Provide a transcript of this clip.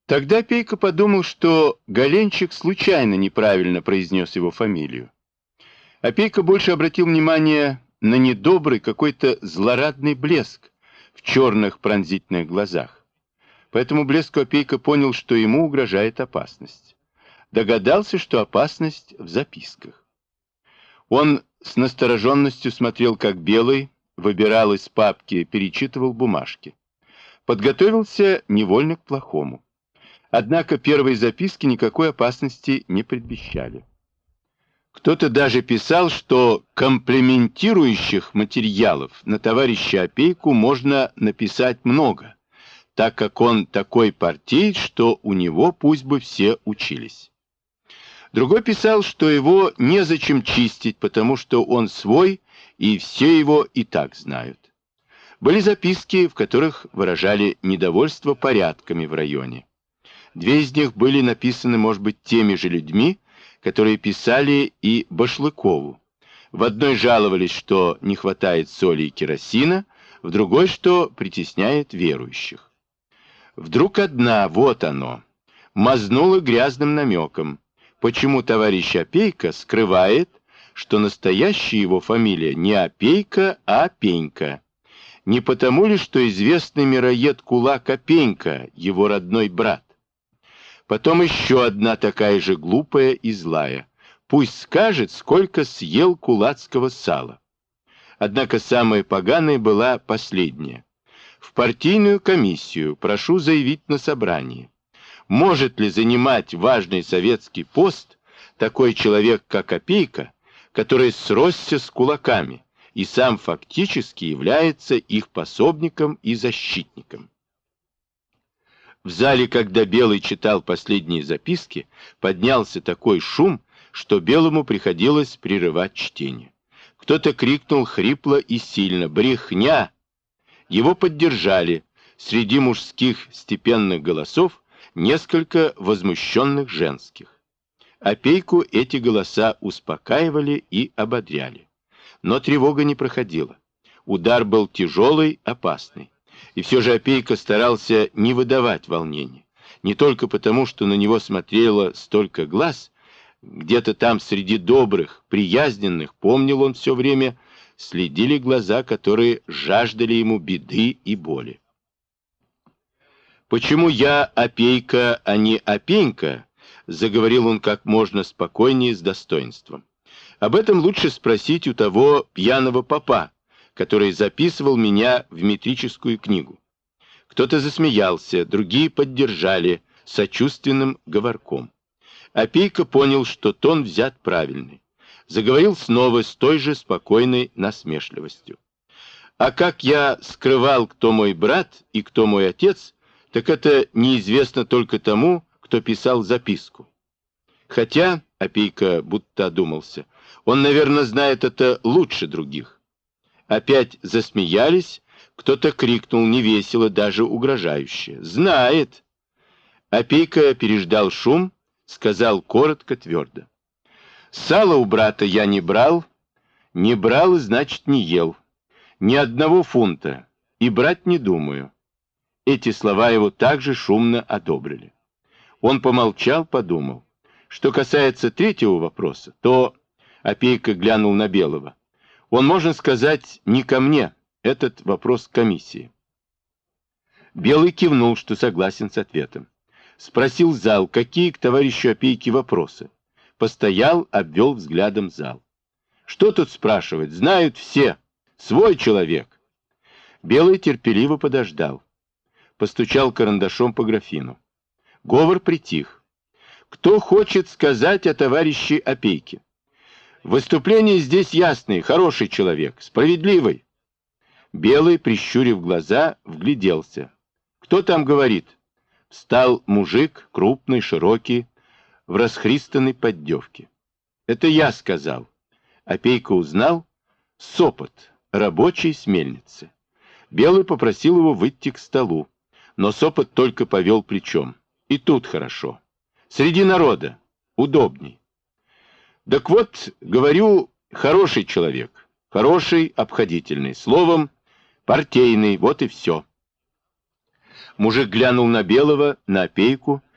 Тогда Пейко подумал, что Голенчик случайно неправильно произнес его фамилию. А Пейко больше обратил внимание на недобрый какой-то злорадный блеск в черных пронзительных глазах. По этому блеску Опейко понял, что ему угрожает опасность. Догадался, что опасность в записках. Он с настороженностью смотрел, как Белый выбирал из папки, перечитывал бумажки. Подготовился невольно к плохому. Однако первые записки никакой опасности не предвещали. Кто-то даже писал, что комплементирующих материалов на товарища Опейку можно написать много, так как он такой партиец, что у него пусть бы все учились. Другой писал, что его незачем чистить, потому что он свой, и все его и так знают. Были записки, в которых выражали недовольство порядками в районе. Две из них были написаны, может быть, теми же людьми, которые писали и Башлыкову. В одной жаловались, что не хватает соли и керосина, в другой, что притесняет верующих. Вдруг одна, вот оно, мазнула грязным намеком, почему товарищ Опейко скрывает, что настоящая его фамилия не Опейко, а Опенька. Не потому ли, что известный мироед кулак Опенька, его родной брат? Потом еще одна такая же глупая и злая. Пусть скажет, сколько съел кулацкого сала. Однако самая поганая была последняя. В партийную комиссию прошу заявить на собрании. Может ли занимать важный советский пост такой человек, как Опейко, который сросся с кулаками и сам фактически является их пособником и защитником? В зале, когда Белый читал последние записки, поднялся такой шум, что Белому приходилось прерывать чтение. Кто-то крикнул хрипло и сильно: «Брехня!» Его поддержали. Среди мужских степенных голосов несколько возмущенных женских. Опейку эти голоса успокаивали и ободряли. Но тревога не проходила. Удар был тяжелый, опасный. И все же Опейко старался не выдавать волнения. Не только потому, что на него смотрело столько глаз, где-то там среди добрых, приязненных, помнил он все время, следили глаза, которые жаждали ему беды и боли. «Почему я Опейко, а не Опенька?» — заговорил он как можно спокойнее, с достоинством. «Об этом лучше спросить у того пьяного попа, который записывал меня в метрическую книгу». Кто-то засмеялся, другие поддержали сочувственным говорком. Опейко понял, что тон взят правильный. Заговорил снова с той же спокойной насмешливостью. «А как я скрывал, кто мой брат и кто мой отец, так это неизвестно только тому, кто писал записку. Хотя, — Опейко будто одумался, — он, наверное, знает это лучше других». Опять засмеялись, кто-то крикнул невесело, даже угрожающе: «Знает!» Опейко переждал шум, сказал коротко, твердо: «Сало у брата я не брал, значит, не ел. Ни одного фунта, и брать не думаю». Эти слова его также шумно одобрили. Он помолчал, подумал. Что касается третьего вопроса, то... Опейко глянул на Белого. Он, можно сказать, не ко мне, этот вопрос к комиссии. Белый кивнул, что согласен с ответом. Спросил зал, какие к товарищу Опейке вопросы. Постоял, обвел взглядом зал. Что тут спрашивать? Знают все. Свой человек. Белый терпеливо подождал. Постучал карандашом по графину. Говор притих. Кто хочет сказать о товарище Опейке? Выступление здесь ясное, хороший человек, справедливый. Белый, прищурив глаза, вгляделся. Кто там говорит? Встал мужик, крупный, широкий, в расхристанной поддевке. Это я сказал. Опейко узнал. Сопот, рабочий с мельницы. Белый попросил его выйти к столу, но Сопот только повел плечом. И тут хорошо. Среди народа. Удобней. Так вот, говорю, хороший человек. Хороший, обходительный. Словом, партийный. Вот и все. Мужик глянул на Белого, на Опейку,